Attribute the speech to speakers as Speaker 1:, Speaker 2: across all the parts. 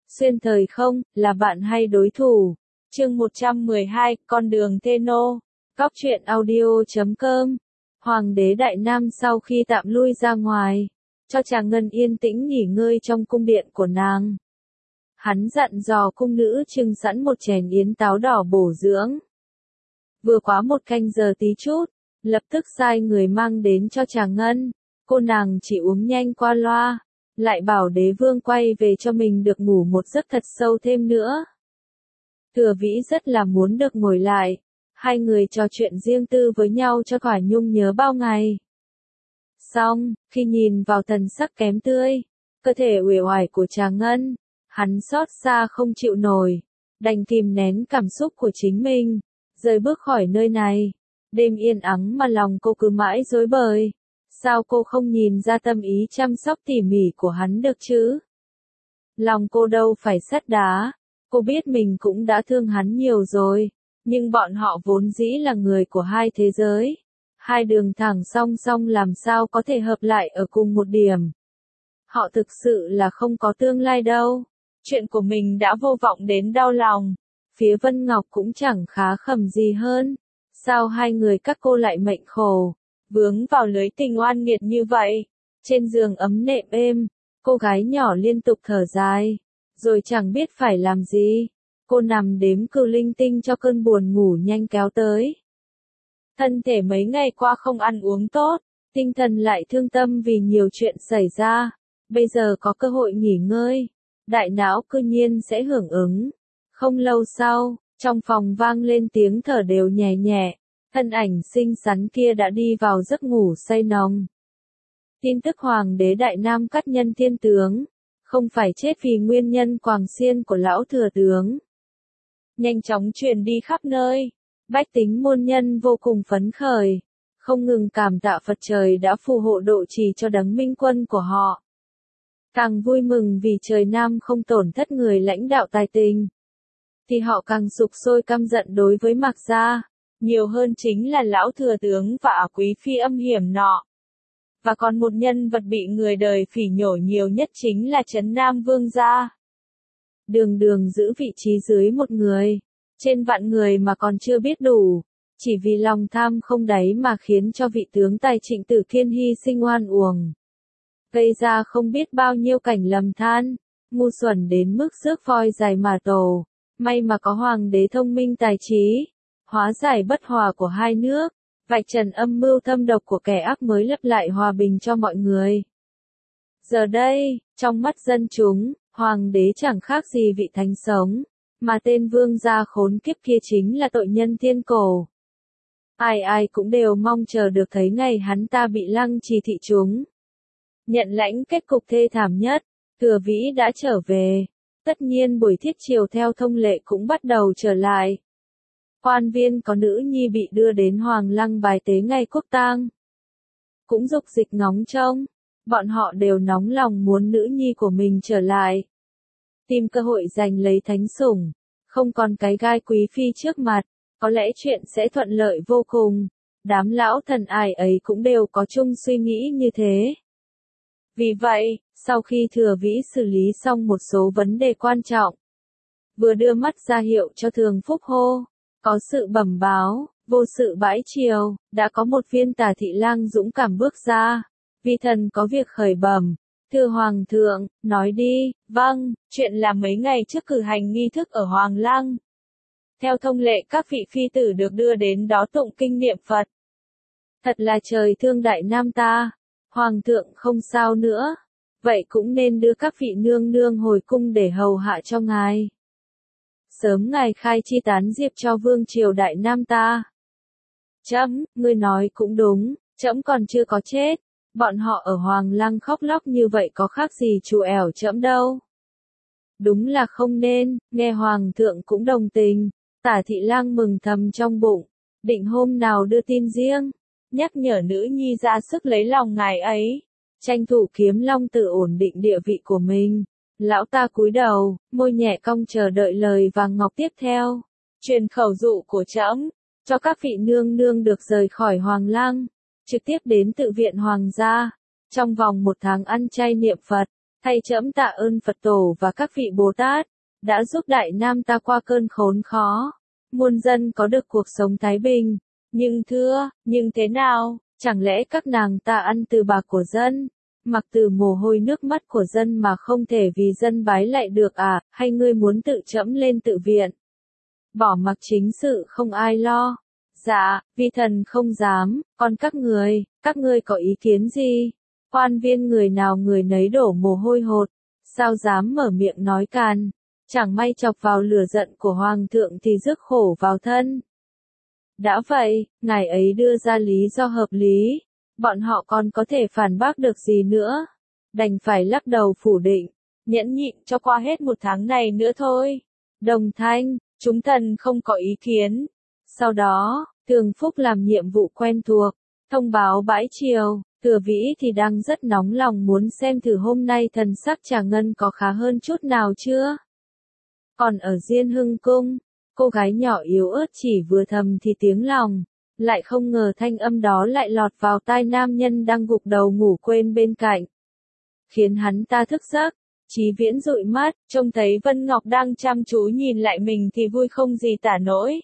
Speaker 1: Xuyên thời không, là bạn hay đối thủ. Chương 112, con đường Theno. Góc truyện audio.com. Hoàng đế Đại Nam sau khi tạm lui ra ngoài, cho Tràng Ngân yên tĩnh nghỉ ngơi trong cung điện của nàng. Hắn dặn dò cung nữ trưng sẵn một chén yến táo đỏ bổ dưỡng. Vừa quá một canh giờ tí chút, lập tức sai người mang đến cho Tràng Ngân. Cô nàng chỉ uống nhanh qua loa, lại bảo đế vương quay về cho mình được ngủ một giấc thật sâu thêm nữa. Thừa Vĩ rất là muốn được ngồi lại, hai người trò chuyện riêng tư với nhau cho thỏa nhung nhớ bao ngày. Xong, khi nhìn vào thần sắc kém tươi, cơ thể uể oải của Tràng Ngân, hắn xót xa không chịu nổi, đành kìm nén cảm xúc của chính mình, rời bước khỏi nơi này. Đêm yên ắng mà lòng cô cứ mãi rối bời. Sao cô không nhìn ra tâm ý chăm sóc tỉ mỉ của hắn được chứ? Lòng cô đâu phải sắt đá, cô biết mình cũng đã thương hắn nhiều rồi, nhưng bọn họ vốn dĩ là người của hai thế giới. Hai đường thẳng song song làm sao có thể hợp lại ở cùng một điểm. Họ thực sự là không có tương lai đâu. Chuyện của mình đã vô vọng đến đau lòng. Phía Vân Ngọc cũng chẳng khá khẩm gì hơn. Sao hai người các cô lại mệnh khổ, vướng vào lưới tình oan nghiệt như vậy? Trên giường ấm nệm êm, cô gái nhỏ liên tục thở dài, rồi chẳng biết phải làm gì. Cô nằm đếm cừu linh tinh cho cơn buồn ngủ nhanh kéo tới. Thân thể mấy ngày qua không ăn uống tốt, tinh thần lại thương tâm vì nhiều chuyện xảy ra. Bây giờ có cơ hội nghỉ ngơi, đại não cư nhiên sẽ hưởng ứng. Không lâu sau, trong phòng vang lên tiếng thở đều nhẹ nhẹ, thân ảnh xinh xắn kia đã đi vào giấc ngủ say nồng. Tin tức Hoàng đế Đại Nam cắt nhân thiên tướng, không phải chết vì nguyên nhân quàng xiên của lão thừa tướng. Nhanh chóng truyền đi khắp nơi, bách tính môn nhân vô cùng phấn khởi, không ngừng cảm tạ Phật trời đã phù hộ độ trì cho đấng minh quân của họ. Càng vui mừng vì trời Nam không tổn thất người lãnh đạo tài tình, thì họ càng sục sôi căm giận đối với Mạc gia, nhiều hơn chính là lão thừa tướng và quý phi âm hiểm nọ. Và còn một nhân vật bị người đời phỉ nhổ nhiều nhất chính là Trấn Nam Vương gia. Đường đường giữ vị trí dưới một người, trên vạn người mà còn chưa biết đủ, chỉ vì lòng tham không đáy mà khiến cho vị tướng tài Trịnh Tử Kiên hy sinh oan uổng. Gây ra không biết bao nhiêu cảnh lầm than, ngu xuẩn đến mức rước voi dài mà tổ. May mà có hoàng đế thông minh tài trí, hóa giải bất hòa của hai nước, vạch trần âm mưu thâm độc của kẻ ác mới lập lại hòa bình cho mọi người. Giờ đây, trong mắt dân chúng, hoàng đế chẳng khác gì vị thánh sống, mà tên vương gia khốn kiếp kia chính là tội nhân thiên cổ. Ai ai cũng đều mong chờ được thấy ngày hắn ta bị lăng trì thị chúng. Nhận lãnh kết cục thê thảm nhất, Thừa Vĩ đã trở về. Tất nhiên buổi thiết chiều theo thông lệ cũng bắt đầu trở lại. Quan viên có nữ nhi bị đưa đến Hoàng Lăng bài tế ngày quốc tang, cũng dục dịch ngóng trông, bọn họ đều nóng lòng muốn nữ nhi của mình trở lại. Tìm cơ hội giành lấy thánh sủng, không còn cái gai quý phi trước mặt, có lẽ chuyện sẽ thuận lợi vô cùng. Đám lão thần ai ấy cũng đều có chung suy nghĩ như thế. Vì vậy, sau khi Thừa Vĩ xử lý xong một số vấn đề quan trọng, vừa đưa mắt ra hiệu cho Thường Phúc hô, có sự bẩm báo, vô sự bãi triều, đã có một viên Tả thị lang dũng cảm bước ra, vi thần có việc khởi bẩm. Thưa Hoàng thượng, nói đi. Vâng, chuyện là mấy ngày trước cử hành nghi thức ở Hoàng Lăng. Theo thông lệ các vị phi tử được đưa đến đó tụng kinh niệm Phật. Thật là trời thương Đại Nam ta. Hoàng thượng không sao nữa, vậy cũng nên đưa các vị nương nương hồi cung để hầu hạ cho ngài. Sớm ngài khai chi tán diệp cho vương triều Đại Nam ta. Trẫm, ngươi nói cũng đúng, trẫm còn chưa có chết, bọn họ ở Hoàng Lăng khóc lóc như vậy có khác gì trù ẻo trẫm đâu. Đúng là không nên, nghe Hoàng thượng cũng đồng tình, Tả thị lang mừng thầm trong bụng, định hôm nào đưa tin riêng. Nhắc nhở nữ nhi ra sức lấy lòng ngài ấy, tranh thủ kiếm long tự ổn định địa vị của mình. Lão ta cúi đầu, môi nhẹ cong chờ đợi lời vàng ngọc tiếp theo. Truyền khẩu dụ của trẫm, cho các vị nương nương được rời khỏi Hoàng Lăng, trực tiếp đến tự viện Hoàng gia, trong vòng 1 tháng ăn chay niệm Phật, Thay trẫm tạ ơn Phật tổ và các vị Bồ Tát, đã giúp Đại Nam ta qua cơn khốn khó. Muôn dân có được cuộc sống thái bình. Nhưng thế nào, chẳng lẽ các nàng ta ăn từ bạc của dân, mặc từ mồ hôi nước mắt của dân mà không thể vì dân bái lạy được à, hay ngươi muốn tự trẫm lên tự viện? Bỏ mặc chính sự không ai lo. Dạ, vi thần không dám, còn các ngươi có ý kiến gì? Quan viên người nào người nấy đổ mồ hôi hột, sao dám mở miệng nói càn, chẳng may chọc vào lửa giận của hoàng thượng thì rước khổ vào thân. Đã vậy, ngài ấy đưa ra lý do hợp lý, bọn họ còn có thể phản bác được gì nữa, đành phải lắc đầu phủ định, nhẫn nhịn cho qua hết một tháng này nữa thôi. Đồng thanh, chúng thần không có ý kiến. Sau đó, Thường Phúc làm nhiệm vụ quen thuộc, thông báo bãi triều. Thừa Vĩ thì đang rất nóng lòng muốn xem thử hôm nay thần sắc Trà Ngân có khá hơn chút nào chưa. Còn ở Diên Hưng Cung, cô gái nhỏ yếu ớt chỉ vừa thầm thì tiếng lòng, lại không ngờ thanh âm đó lại lọt vào tai nam nhân đang gục đầu ngủ quên bên cạnh. Khiến hắn ta thức giấc, Chí Viễn dụi mắt, trông thấy Vân Ngọc đang chăm chú nhìn lại mình thì vui không gì tả nổi.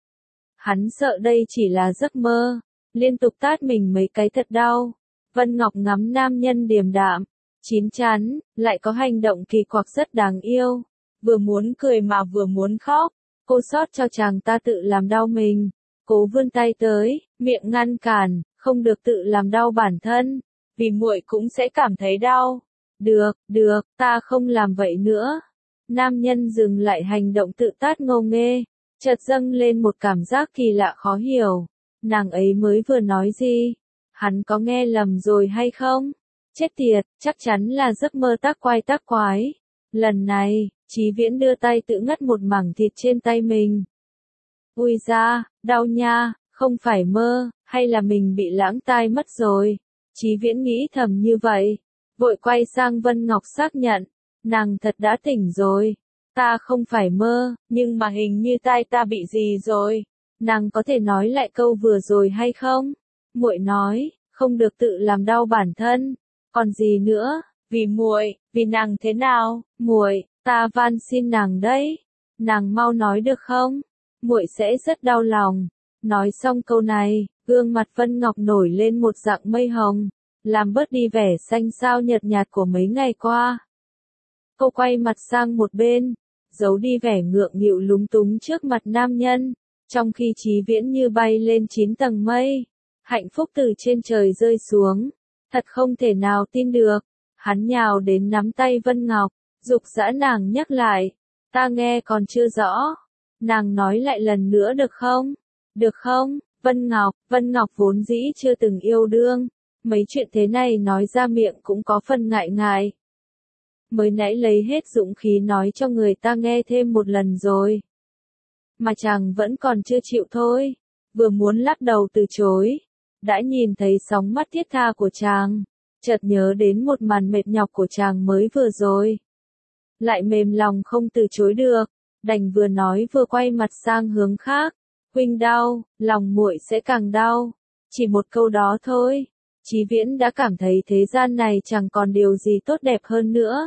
Speaker 1: Hắn sợ đây chỉ là giấc mơ, liên tục tát mình mấy cái thật đau. Vân Ngọc ngắm nam nhân điềm đạm, chín chắn, lại có hành động kỳ quặc rất đáng yêu. Vừa muốn cười mà vừa muốn khóc, cô xót cho chàng ta tự làm đau mình. Cố vươn tay tới, miệng ngăn cản, không được tự làm đau bản thân, vì muội cũng sẽ cảm thấy đau. Được, ta không làm vậy nữa. Nam nhân dừng lại hành động tự tát ngô nghê, chợt dâng lên một cảm giác kỳ lạ khó hiểu. Nàng ấy mới vừa nói gì? Hắn có nghe lầm rồi hay không? Chết tiệt, chắc chắn là giấc mơ tác quái. Lần này, Chí Viễn đưa tay tự ngắt một mảng thịt trên tay mình. Ui da, đau nha, không phải mơ, hay là mình bị lãng tai mất rồi? Chí Viễn nghĩ thầm như vậy, vội quay sang Vân Ngọc xác nhận, nàng thật đã tỉnh rồi. Ta không phải mơ, nhưng mà hình như tai ta bị gì rồi. Nàng có thể nói lại câu vừa rồi hay không? Muội nói, không được tự làm đau bản thân. Còn gì nữa? Vì muội, vì nàng thế nào? Muội, ta van xin nàng đấy. Nàng mau nói được không? Muội sẽ rất đau lòng. Nói xong câu này, gương mặt Vân Ngọc nổi lên một dạng mây hồng, làm bớt đi vẻ xanh xao nhợt nhạt của mấy ngày qua. Cô quay mặt sang một bên, giấu đi vẻ ngượng nghịu lúng túng trước mặt nam nhân, trong khi Chí Viễn như bay lên 9 tầng mây. Hạnh phúc từ trên trời rơi xuống, thật không thể nào tin được. Hắn nhào đến nắm tay Vân Ngọc, giục giã nàng nhắc lại, ta nghe còn chưa rõ, nàng nói lại lần nữa được không? Được không? Vân Ngọc vốn dĩ chưa từng yêu đương, mấy chuyện thế này nói ra miệng cũng có phần ngại ngại. Mới nãy lấy hết dũng khí nói cho người ta nghe thêm một lần rồi, mà chàng vẫn còn chưa chịu thôi. Vừa muốn lắc đầu từ chối, đã nhìn thấy sóng mắt thiết tha của chàng, chợt nhớ đến một màn mệt nhọc của chàng mới vừa rồi. Lại mềm lòng không từ chối được, đành vừa nói vừa quay mặt sang hướng khác. Huynh đau, lòng muội sẽ càng đau. Chỉ một câu đó thôi, Chí Viễn đã cảm thấy thế gian này chẳng còn điều gì tốt đẹp hơn nữa.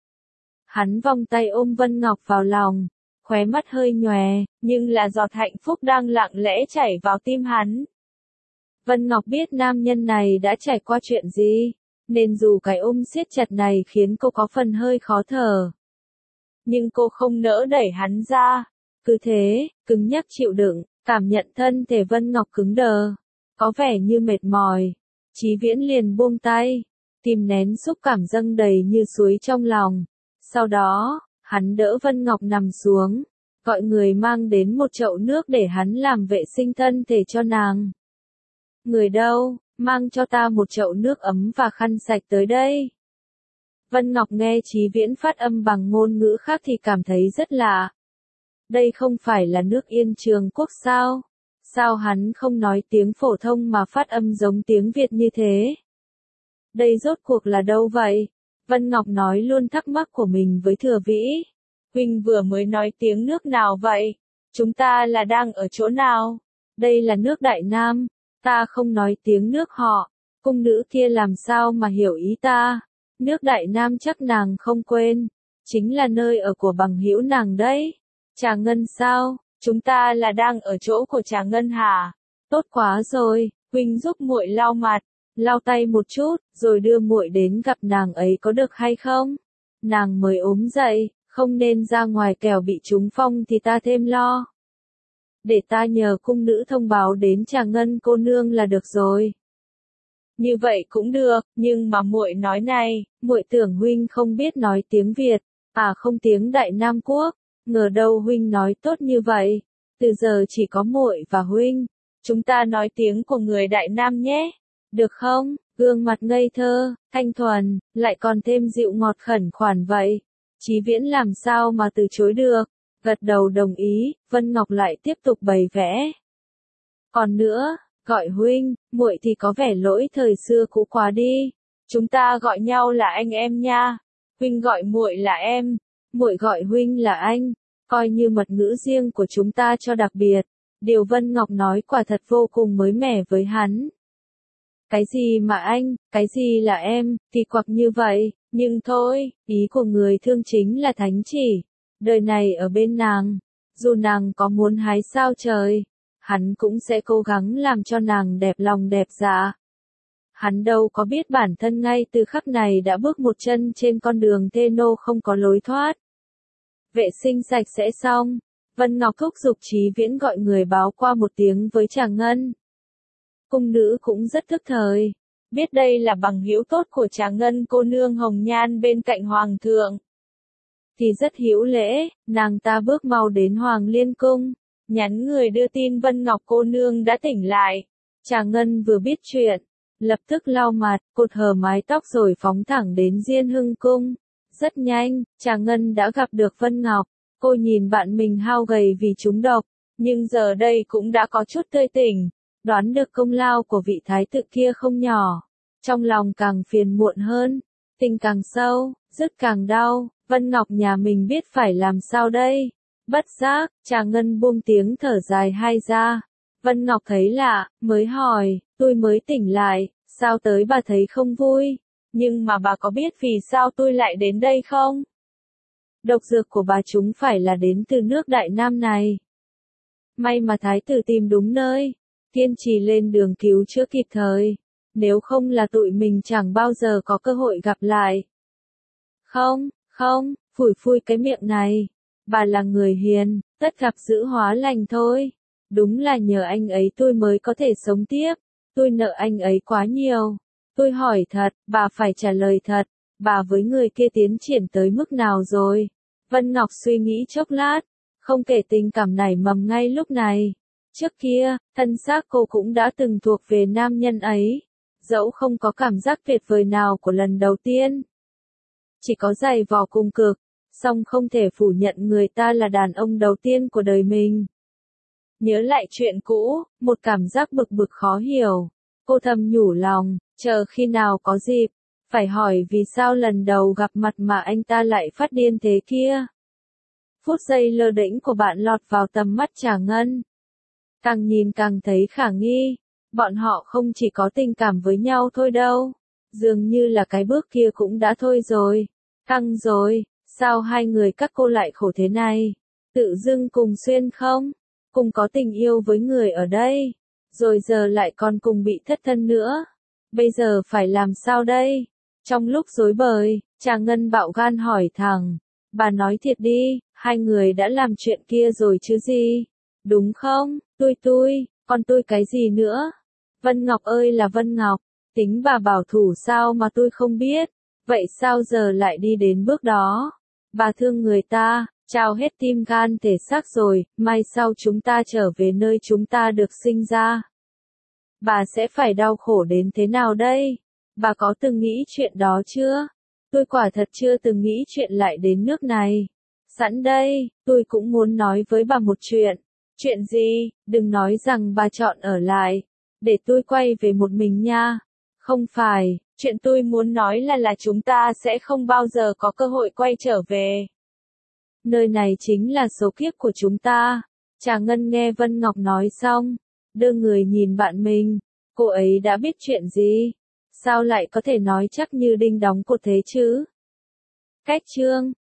Speaker 1: Hắn vòng tay ôm Vân Ngọc vào lòng, khóe mắt hơi nhòe, nhưng là giọt hạnh phúc đang lặng lẽ chảy vào tim hắn. Vân Ngọc biết nam nhân này đã trải qua chuyện gì, nên dù cái ôm siết chặt này khiến cô có phần hơi khó thở, nhưng cô không nỡ đẩy hắn ra. Cứ thế, cứng nhắc chịu đựng, cảm nhận thân thể Vân Ngọc cứng đờ, có vẻ như mệt mỏi. Chí Viễn liền buông tay, kìm nén xúc cảm dâng đầy như suối trong lòng. Sau đó, hắn đỡ Vân Ngọc nằm xuống, gọi người mang đến một chậu nước để hắn làm vệ sinh thân thể cho nàng. Người đâu, mang cho ta một chậu nước ấm và khăn sạch tới đây. Vân Ngọc nghe Chí Viễn phát âm bằng ngôn ngữ khác thì cảm thấy rất lạ. Đây không phải là nước Yên Trường Quốc sao? Sao hắn không nói tiếng phổ thông mà phát âm giống tiếng Việt như thế? Đây rốt cuộc là đâu vậy? Vân Ngọc nói luôn thắc mắc của mình với Thừa Vĩ. Huynh vừa mới nói tiếng nước nào vậy? Chúng ta là đang ở chỗ nào? Đây là nước Đại Nam, ta không nói tiếng nước họ. Cung nữ kia làm sao mà hiểu ý ta? Nước Đại Nam chắc nàng không quên, chính là nơi ở của bằng hữu nàng đấy. Trà Ngân sao? Chúng ta là đang ở chỗ của Trà Ngân hả? Tốt quá rồi, huynh giúp muội lau mặt, lau tay một chút, rồi đưa muội đến gặp nàng ấy có được hay không? Nàng mới ốm dậy, không nên ra ngoài kẻo bị trúng phong thì ta thêm lo. Để ta nhờ cung nữ thông báo đến Trà Ngân cô nương là được rồi. Như vậy cũng được, nhưng mà muội nói này, muội tưởng huynh không biết nói tiếng Việt, à không tiếng Đại Nam Quốc, ngờ đâu huynh nói tốt như vậy. Từ giờ chỉ có muội và huynh, chúng ta nói tiếng của người Đại Nam nhé, được không? Gương mặt ngây thơ, thanh thuần, lại còn thêm dịu ngọt khẩn khoản vậy. Chí Viễn làm sao mà từ chối được, gật đầu đồng ý, Vân Ngọc lại tiếp tục bày vẽ. Còn nữa, gọi huynh, muội thì có vẻ lỗi thời xưa cũ quá đi. Chúng ta gọi nhau là anh em nha. Huynh gọi muội là em, muội gọi huynh là anh, coi như mật ngữ riêng của chúng ta cho đặc biệt. Điều Vân Ngọc nói quả thật vô cùng mới mẻ với hắn. Cái gì mà anh, cái gì là em, kỳ quặc như vậy, nhưng thôi, ý của người thương chính là thánh chỉ. Đời này ở bên nàng, dù nàng có muốn hái sao trời, hắn cũng sẽ cố gắng làm cho nàng đẹp lòng đẹp dạ. Hắn đâu có biết bản thân ngay từ khắc này đã bước một chân trên con đường thê nô không có lối thoát. Vệ sinh sạch sẽ xong, Vân Ngọc thúc giục Chí Viễn gọi người báo qua một tiếng với Trà Ngân. Cung nữ cũng rất thức thời, biết đây là bằng hữu tốt của Trà Ngân cô nương hồng nhan bên cạnh hoàng thượng. Thì rất hữu lễ, nàng ta bước mau đến Hoàng Liên Cung, nhắn người đưa tin Vân Ngọc cô nương đã tỉnh lại. Trà Ngân vừa biết chuyện, lập tức lau mặt, cột hờ mái tóc rồi phóng thẳng đến Diên Hưng Cung. Rất nhanh, Trà Ngân đã gặp được Vân Ngọc, cô nhìn bạn mình hao gầy vì trúng độc, nhưng giờ đây cũng đã có chút tươi tỉnh, đoán được công lao của vị thái tử kia không nhỏ. Trong lòng càng phiền muộn hơn, tình càng sâu, rứt càng đau, Vân Ngọc nhà mình biết phải làm sao đây? Bất giác, Trà Ngân buông tiếng thở dài hai ra. Vân Ngọc thấy lạ, mới hỏi, tôi mới tỉnh lại, sao tới bà thấy không vui? Nhưng mà bà có biết vì sao tôi lại đến đây không? Độc dược của bà chúng phải là đến từ nước Đại Nam này. May mà thái tử tìm đúng nơi, kiên trì lên đường cứu chữa kịp thời. Nếu không là tụi mình chẳng bao giờ có cơ hội gặp lại. Không, phủi phui cái miệng này. Bà là người hiền, tất gặp dữ hóa lành thôi. Đúng là nhờ anh ấy tôi mới có thể sống tiếp. Tôi nợ anh ấy quá nhiều. Tôi hỏi thật, bà phải trả lời thật. Bà với người kia tiến triển tới mức nào rồi? Vân Ngọc suy nghĩ chốc lát, không kể tình cảm nảy mầm ngay lúc này. Trước kia, thân xác cô cũng đã từng thuộc về nam nhân ấy. Dẫu không có cảm giác tuyệt vời nào của lần đầu tiên. Chỉ có dày vò cùng cực, song không thể phủ nhận người ta là đàn ông đầu tiên của đời mình. Nhớ lại chuyện cũ, một cảm giác bực bực khó hiểu. Cô thầm nhủ lòng, chờ khi nào có dịp, phải hỏi vì sao lần đầu gặp mặt mà anh ta lại phát điên thế kia. Phút giây lơ đễnh của bạn lọt vào tầm mắt Trà Ngân. Càng nhìn càng thấy khả nghi, bọn họ không chỉ có tình cảm với nhau thôi đâu. Dường như là cái bước kia cũng đã thôi rồi. Căng rồi, sao hai người các cô lại khổ thế này? Tự dưng cùng xuyên không? Cùng có tình yêu với người ở đây. Rồi giờ lại còn cùng bị thất thân nữa. Bây giờ phải làm sao đây? Trong lúc rối bời, Trà Ngân bạo gan hỏi thẳng. Bà nói thiệt đi, hai người đã làm chuyện kia rồi chứ gì? Đúng không? Còn tôi cái gì nữa? Vân Ngọc ơi là Vân Ngọc, tính bà bảo thủ sao mà tôi không biết. Vậy sao giờ lại đi đến bước đó? Bà thương người ta, trao hết tim gan thể xác rồi, mai sau chúng ta trở về nơi chúng ta được sinh ra. Bà sẽ phải đau khổ đến thế nào đây? Bà có từng nghĩ chuyện đó chưa? Tôi quả thật chưa từng nghĩ chuyện lại đến nước này. Sẵn đây, tôi cũng muốn nói với bà một chuyện. Chuyện gì? Đừng nói rằng bà chọn ở lại. Để tôi quay về một mình nha. Không phải, chuyện tôi muốn nói là chúng ta sẽ không bao giờ có cơ hội quay trở về. Nơi này chính là số kiếp của chúng ta. Trà Ngân nghe Vân Ngọc nói xong, đưa người nhìn bạn mình. Cô ấy đã biết chuyện gì? sao lại có thể nói chắc như đinh đóng cột thế chứ? Cách chương